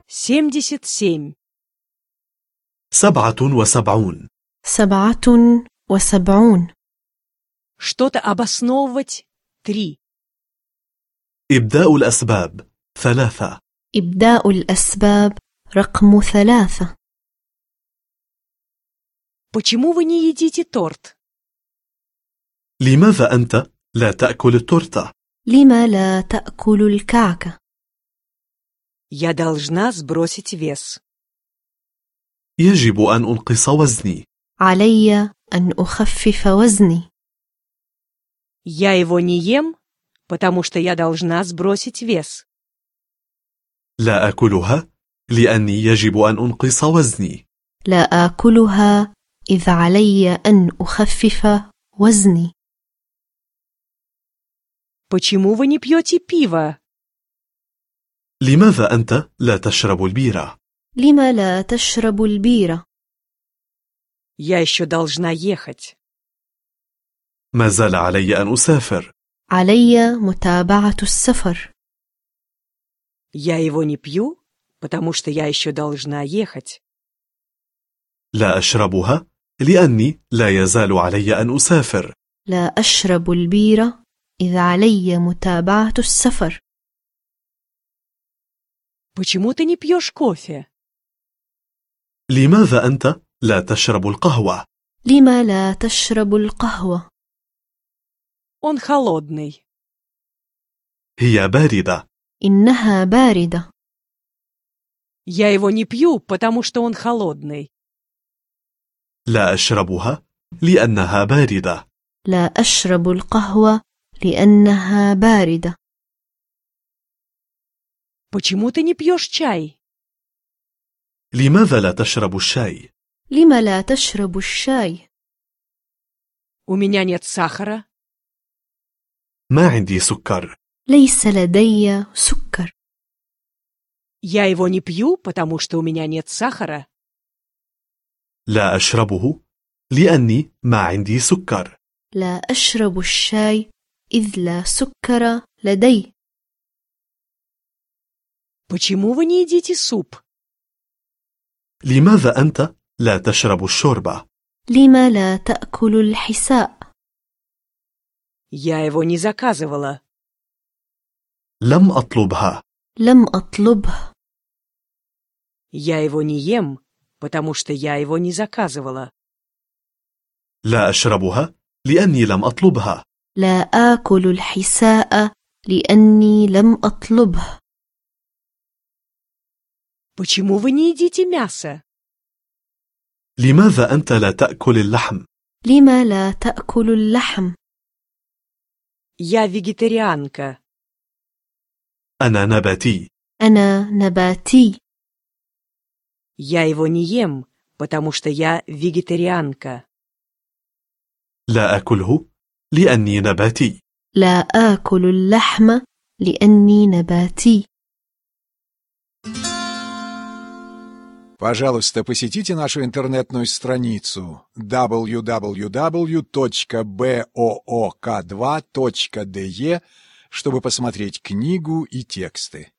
77. 77. 77. Что-то обосновывать. 3. إبداء الأسباب 3. إبداء الأسباب رقم 3. Почему вы не едите торт? لماذا أنت لا تأكل التورتة؟ لم لا تأكل الكعكة؟ Я должна сбросить вес. يجب أن أنقص وزني. علي أن أخفف وزني. Я его не ем, потому что я должна сбросить вес. لا أكلها لأني يجب أن أنقص وزني. لا آكلها إذ علي أن أخفف وزني. Почему вы не пьете пиво? لماذا أنت لا تشرب البيرة؟ لم لا تشرب البيرة؟ Я еще должна ехать. ما زال علي أن أسافر. علي متابعة السفر. Я его не пью, потому что я еще должна ехать. لا أشربها لأني لا يزال علي أن أسافر. لا أشرب البيرة إذ علي متابعة السفر. Почему ты не пьешь кофе? لماذا أنت لا تشرب القهوة؟ لم لا تشرب القهوة؟ Он холодный. هي باردة. إنها باردة. Я его не пью, потому что он холодный. لا أشربها لأنها باردة. لا أشرب القهوة لأنها باردة. Почему ты не пьешь чай? لماذا لا تشرب الشاي؟ لم لا تشرب الشاي؟ У меня нет сахара. ما عندي سكر. ليس لدي سكر. Я его не пью, потому что у меня нет сахара. لا أشربه لأني ما عندي سكر. لا أشرب الشاي إذ لا سكر لدي. Почему вы не едите суп? لماذا أنت لا تشرب الشوربة؟ لم لا تأكل الحساء؟ Я его не заказывала. لم أطلبها. لم أطلبه. Я его не ем, потому что я его не заказывала. لا أشربها لأني لم أطلبها. لا آكل الحساء لأني لم أطلبه. Почему вы не едите мясо? لماذا أنت لا تأكل اللحم؟ لم لا تأكل اللحم؟ Я вегетарианка. أنا نباتي. أنا نباتي. Я его не ем, потому что я вегетарианка. لا أكله لأني نباتي. لا آكل اللحم لأني نباتي. Пожалуйста, посетите нашу интернетную страницу www.book2.de, чтобы посмотреть книгу и тексты.